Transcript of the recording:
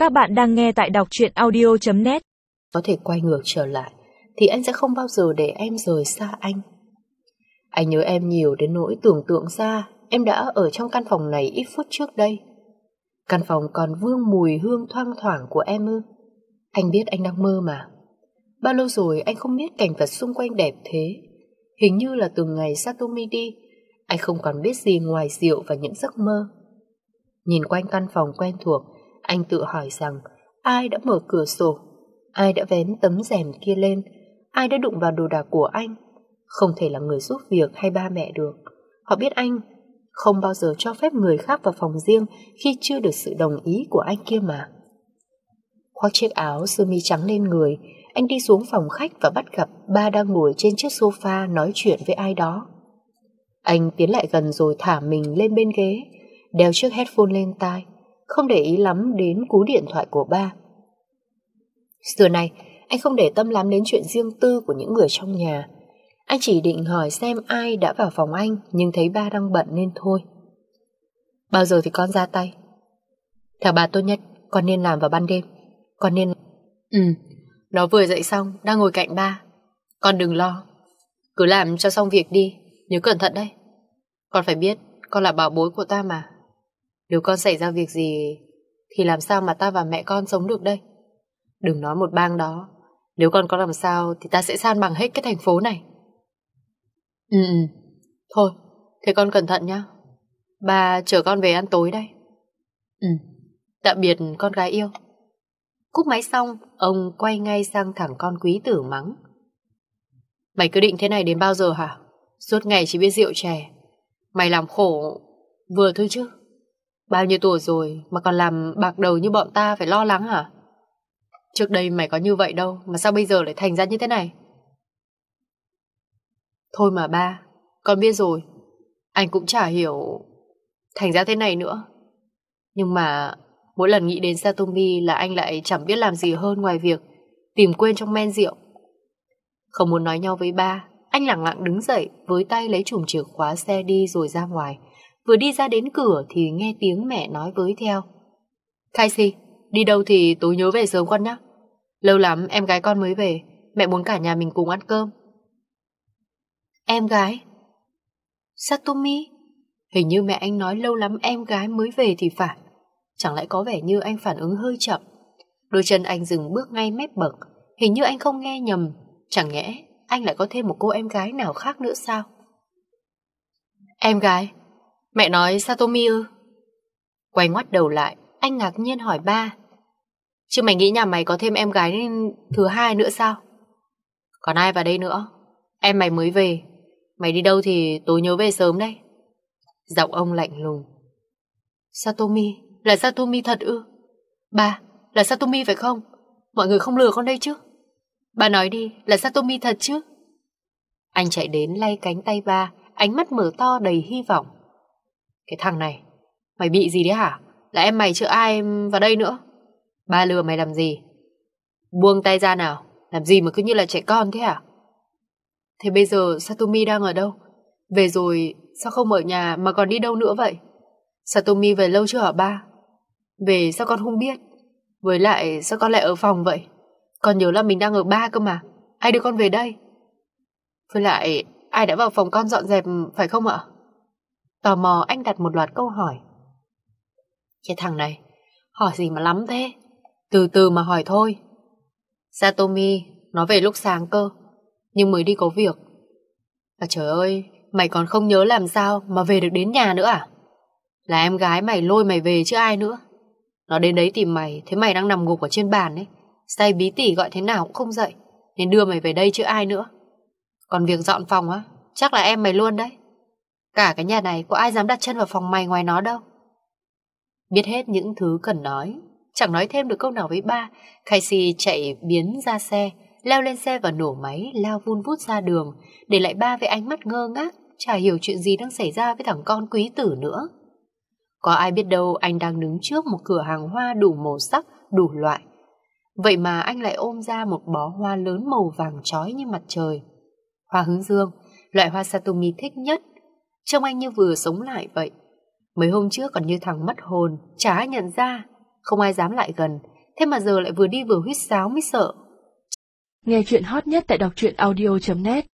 Các bạn đang nghe tại đọc truyện audio.net. Có thể quay ngược trở lại thì anh sẽ không bao giờ để em rời xa anh. Anh nhớ em nhiều đến nỗi tưởng tượng ra em đã ở trong căn phòng này ít phút trước đây. Căn phòng còn vương mùi hương thoang thoảng của em ư? Anh biết anh đang mơ mà. Bao lâu rồi anh không biết cảnh vật xung quanh đẹp thế. Hình như là từ ngày Satomi đi, anh không còn biết gì ngoài rượu và những giấc mơ. Nhìn quanh căn phòng quen thuộc, anh tự hỏi rằng ai đã mở cửa sổ, ai đã vén tấm rèm kia lên, ai đã đụng vào đồ đạc của anh. Không thể là người giúp việc hay ba mẹ được. Họ biết anh không bao giờ cho phép người khác vào phòng riêng khi chưa được sự đồng ý của anh kia mà. Khoác chiếc áo sơ mi trắng lên người, anh đi xuống phòng khách và bắt gặp ba đang ngồi trên chiếc sofa nói chuyện với ai đó. Anh tiến lại gần rồi thả mình lên bên ghế, đeo chiếc headphone lên tai, không để ý lắm đến cú điện thoại của ba. Xưa nay, anh không để tâm lắm đến chuyện riêng tư của những người trong nhà. Anh chỉ định hỏi xem ai đã vào phòng anh, nhưng thấy ba đang bận nên thôi. Bao giờ thì con ra tay? Theo bà tốt nhất, con nên làm vào ban đêm. Con nên... Nó vừa dậy xong, đang ngồi cạnh ba. Con đừng lo. Cứ làm cho xong việc đi, nhớ cẩn thận đấy. Con phải biết, con là bảo bối của ta mà. Nếu con xảy ra việc gì, thì làm sao mà ta và mẹ con sống được đây? Đừng nói một bang đó. Nếu con có làm sao, thì ta sẽ san bằng hết cái thành phố này. Thôi, thế con cẩn thận nhá. Ba chở con về ăn tối đây. Tạm biệt con gái yêu. Cúp máy xong, ông quay ngay sang thằng con quý tử mắng. Mày cứ định thế này đến bao giờ hả? Suốt ngày chỉ biết rượu chè. Mày làm khổ vừa thôi chứ. Bao nhiêu tuổi rồi mà còn làm bạc đầu như bọn ta phải lo lắng hả? Trước đây mày có như vậy đâu, mà sao bây giờ lại thành ra như thế này? Thôi mà ba, con biết rồi. Anh cũng chả hiểu thành ra thế này nữa. Nhưng mà mỗi lần nghĩ đến Satomi là anh lại chẳng biết làm gì hơn ngoài việc tìm quên trong men rượu. Không muốn nói nhau với ba, anh lẳng lặng đứng dậy, với tay lấy chùm chìa khóa xe đi rồi ra ngoài. Vừa đi ra đến cửa thì nghe tiếng mẹ nói với theo. Casey, đi đâu thì tối nhớ về sớm con nhé. Lâu lắm em gái con mới về, mẹ muốn cả nhà mình cùng ăn cơm. Em gái? Satomi? Hình như mẹ anh nói lâu lắm em gái mới về thì phải. Chẳng lẽ có vẻ như anh phản ứng hơi chậm. Đôi chân anh dừng bước ngay mép bậc. Hình như anh không nghe nhầm. Chẳng nhẽ anh lại có thêm một cô em gái nào khác nữa sao? Em gái? Mẹ nói Satomi ư? Quay ngoắt đầu lại, anh ngạc nhiên hỏi ba. Chứ mày nghĩ nhà mày có thêm em gái thứ hai nữa sao? Còn ai vào đây nữa? Em mày mới về. Mày đi đâu thì tối nhớ về sớm đấy. Giọng ông lạnh lùng. Satomi? Là Satomi thật ư? Ba, là Satomi phải không? Mọi người không lừa con đây chứ? Ba nói đi, là Satomi thật chứ? Anh chạy đến lay cánh tay ba, ánh mắt mở to đầy hy vọng. Cái thằng này, mày bị gì đấy hả? Là em mày chứ ai vào đây nữa? Ba lừa mày làm gì? Buông tay ra nào, làm gì mà cứ như là trẻ con thế hả? Thế bây giờ Satomi đang ở đâu? Về rồi sao không ở nhà mà còn đi đâu nữa vậy? Satomi về lâu chưa hả ba? Về sao con không biết? Với lại sao con lại ở phòng vậy? Con nhớ là mình đang ở ba cơ mà. Ai đưa con về đây? Với lại ai đã vào phòng con dọn dẹp phải không ạ? Tò mò anh đặt một loạt câu hỏi. Cái thằng này hỏi gì mà lắm thế? Từ từ mà hỏi thôi. Satomi nó về lúc sáng cơ, nhưng mới đi có việc. Và trời ơi, mày còn không nhớ làm sao mà về được đến nhà nữa à? Là em gái mày lôi mày về chứ ai nữa. Nó đến đấy tìm mày, thấy mày đang nằm gục ở trên bàn ấy, say bí tỉ gọi thế nào cũng không dậy, nên đưa mày về đây chứ ai nữa. Còn việc dọn phòng á, chắc là em mày luôn đấy. Cả cái nhà này có ai dám đặt chân vào phòng mày ngoài nó đâu. Biết hết những thứ cần nói, chẳng nói thêm được câu nào với ba. Casey chạy biến ra xe, leo lên xe và nổ máy, lao vun vút ra đường, để lại ba với ánh mắt ngơ ngác, chả hiểu chuyện gì đang xảy ra với thằng con quý tử nữa. Có ai biết đâu anh đang đứng trước một cửa hàng hoa đủ màu sắc, đủ loại. Vậy mà anh lại ôm ra một bó hoa lớn màu vàng chói như mặt trời. Hoa hướng dương, loại hoa Satomi thích nhất. Trông anh như vừa sống lại vậy. Mấy hôm trước còn như thằng mất hồn, chả ai nhận ra. Không ai dám lại gần, Thế mà giờ lại vừa đi vừa huýt sáo mới sợ. Nghe chuyện hot nhất tại đọc truyện audio.net